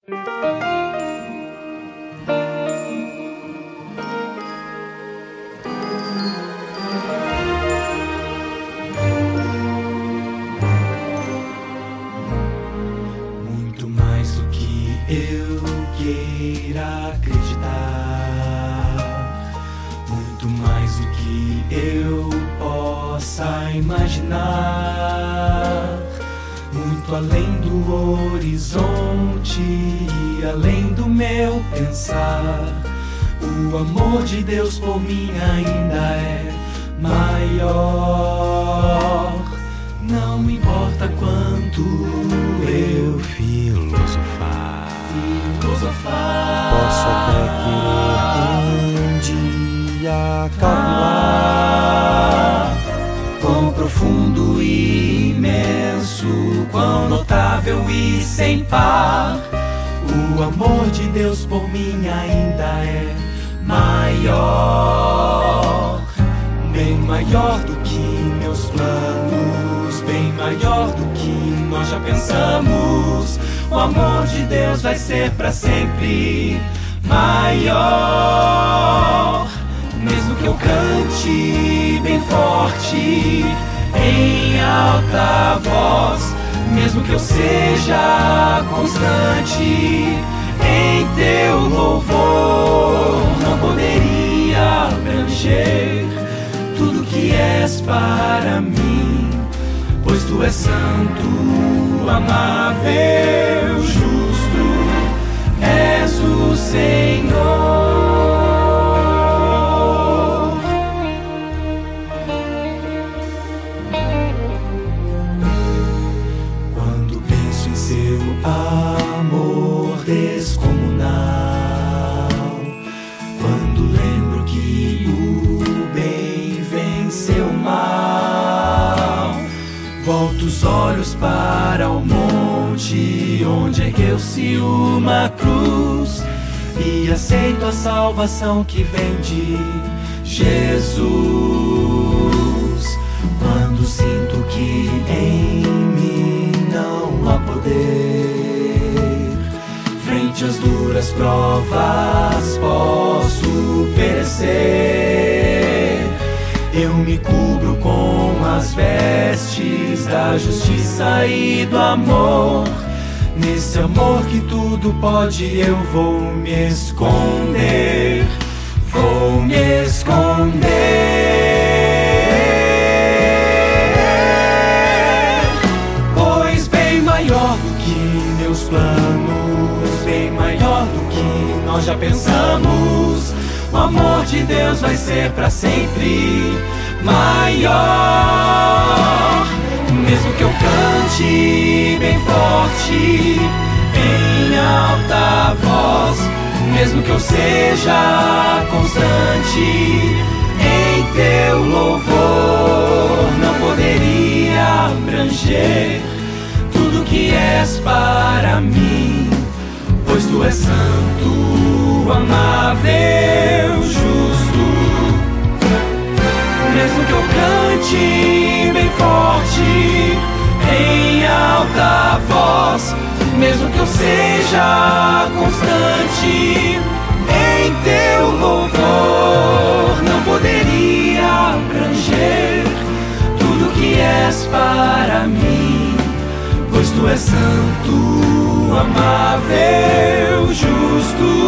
Muito mais do que eu queira acreditar, muito mais do que eu possa imaginar, muito além do horizonte e além do meu pensar. O amor de Deus por mim ainda é maior. Não importa quanto eu filosofar, Posso até querer um dia calcular quão profundo e imenso, quão notável e sem par. O amor de Deus por mim ainda é maior, bem maior do que meus planos, bem maior do que nós já pensamos. O amor de Deus vai ser pra sempre maior. Mesmo que eu cante bem forte, em alta voz, mesmo que eu seja constante em teu louvor, não poderia abranger tudo que és para mim, pois tu és santo, amável, justo, és o Senhor. Quando penso em seu amor descomunal, quando lembro que o bem venceu o mal, volto os olhos para o monte onde ergueu-se uma cruz e aceito a salvação que vem de Jesus. Quando sinto que em mim não há poder, frente às duras provas posso perecer, eu me cubro com as vestes da justiça e do amor. Nesse amor que tudo pode, eu vou me esconder, vou me esconder. Pois bem maior do que meus planos, bem maior do que nós já pensamos, o amor de Deus vai ser pra sempre maior. Mesmo que eu cante bem forte, em alta voz, mesmo que eu seja constante em teu louvor, não poderia abranger tudo que és para mim, pois tu és santo, amável, justo. Mesmo que eu cante bem forte, em alta voz, mesmo que eu seja constante em teu louvor, não poderia abranger tudo que és para mim, pois tu és santo, amável, justo.